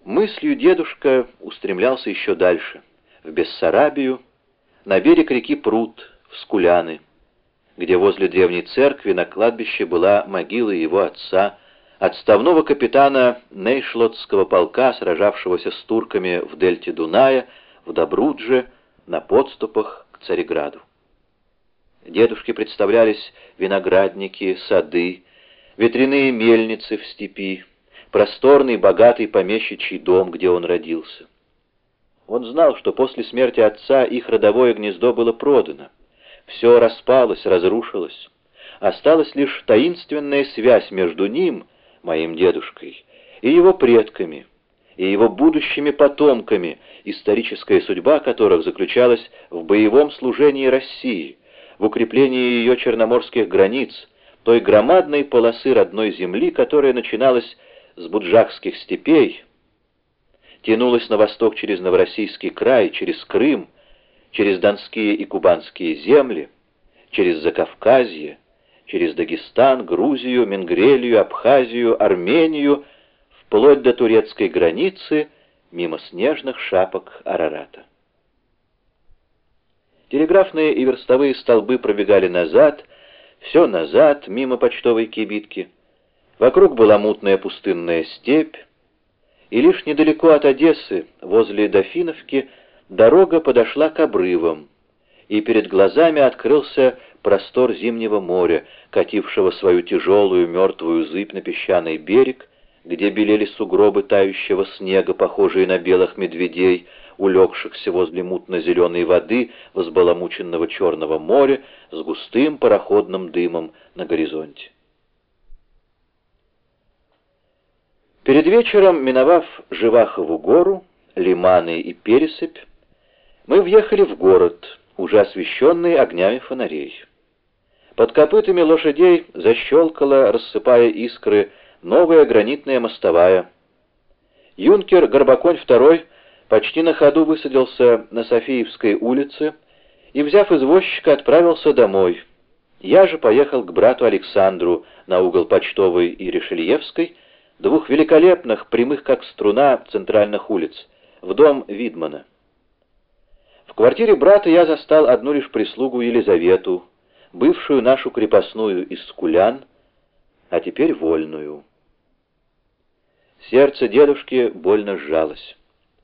Мыслью дедушка устремлялся еще дальше, в Бессарабию, на берег реки Прут, в Скуляны, где возле древней церкви на кладбище была могила его отца, отставного капитана Нейшлотского полка, сражавшегося с турками в дельте Дуная, в Добрудже, на подступах к Цареграду. Дедушке представлялись виноградники, сады, ветряные мельницы в степи, просторный, богатый помещичий дом, где он родился. Он знал, что после смерти отца их родовое гнездо было продано. Все распалось, разрушилось. Осталась лишь таинственная связь между ним, моим дедушкой, и его предками, и его будущими потомками, историческая судьба которых заключалась в боевом служении России, в укреплении ее черноморских границ, той громадной полосы родной земли, которая начиналась с буджакских степей, тянулась на восток через Новороссийский край, через Крым, через Донские и Кубанские земли, через Закавказье, через Дагестан, Грузию, Менгрелию, Абхазию, Армению, вплоть до турецкой границы, мимо снежных шапок Арарата. Телеграфные и верстовые столбы пробегали назад, все назад, мимо почтовой кибитки. Вокруг была мутная пустынная степь, и лишь недалеко от Одессы, возле Дофиновки, дорога подошла к обрывам, и перед глазами открылся простор зимнего моря, катившего свою тяжелую мертвую зыбь на песчаный берег, где белели сугробы тающего снега, похожие на белых медведей, улегшихся возле мутно-зеленой воды взбаламученного Черного моря с густым пароходным дымом на горизонте. Перед вечером, миновав Живахову гору, Лиманы и Пересыпь, мы въехали в город, уже освещенный огнями фонарей. Под копытами лошадей защелкала, рассыпая искры, новая гранитная мостовая. Юнкер Горбоконь II почти на ходу высадился на Софиевской улице и, взяв извозчика, отправился домой. Я же поехал к брату Александру на угол Почтовой и Ришельевской, двух великолепных, прямых как струна, центральных улиц, в дом Видмана. В квартире брата я застал одну лишь прислугу Елизавету, бывшую нашу крепостную из Скулян, а теперь вольную. Сердце дедушки больно сжалось.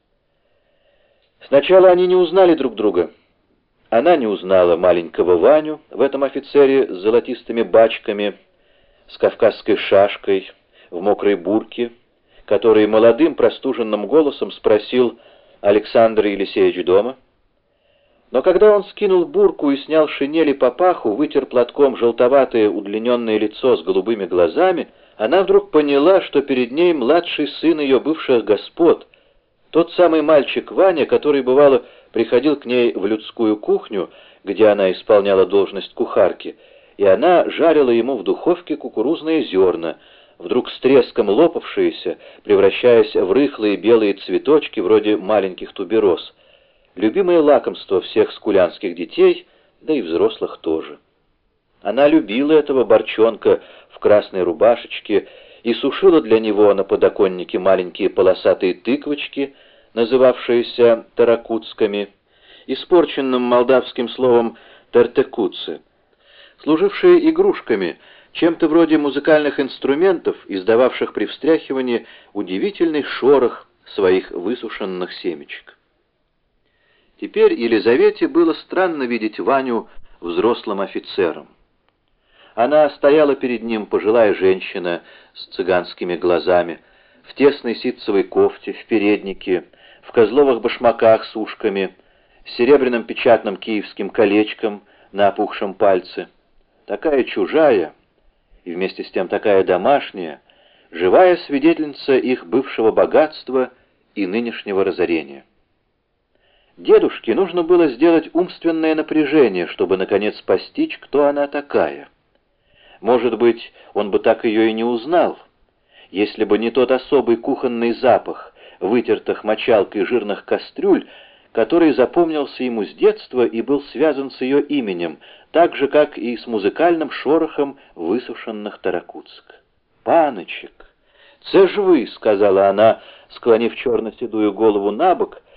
Сначала они не узнали друг друга. Она не узнала маленького Ваню в этом офицере с золотистыми бачками, с кавказской шашкой, в мокрой бурке, который молодым простуженным голосом спросил: «Александр Елисеевич дома?» Но когда он скинул бурку и снял шинель и папаху, вытер платком желтоватое удлиненное лицо с голубыми глазами, она вдруг поняла, что перед ней младший сын ее бывших господ, тот самый мальчик Ваня, который, бывало, приходил к ней в людскую кухню, где она исполняла должность кухарки, и она жарила ему в духовке кукурузные зерна, вдруг с треском лопавшиеся, превращаясь в рыхлые белые цветочки вроде маленьких тубероз. Любимое лакомство всех скулянских детей, да и взрослых тоже. Она любила этого борчонка в красной рубашечке и сушила для него на подоконнике маленькие полосатые тыквочки, называвшиеся таракутскими, испорченным молдавским словом тартекуцы, служившие игрушками, чем-то вроде музыкальных инструментов, издававших при встряхивании удивительный шорох своих высушенных семечек. Теперь Елизавете было странно видеть Ваню взрослым офицером. Она стояла перед ним, пожилая женщина с цыганскими глазами, в тесной ситцевой кофте, в переднике, в козловых башмаках с ушками, с серебряным печатным киевским колечком на опухшем пальце. Такая чужая и вместе с тем такая домашняя, живая свидетельница их бывшего богатства и нынешнего разорения. Дедушке нужно было сделать умственное напряжение, чтобы наконец постичь, кто она такая. Может быть, он бы так ее и не узнал, если бы не тот особый кухонный запах вытертых мочалкой жирных кастрюль, который запомнился ему с детства и был связан с ее именем, так же, как и с музыкальным шорохом высушенных таракутск. «Паночек! «Це ж вы», — сказала она, склонив черно-седую голову на бок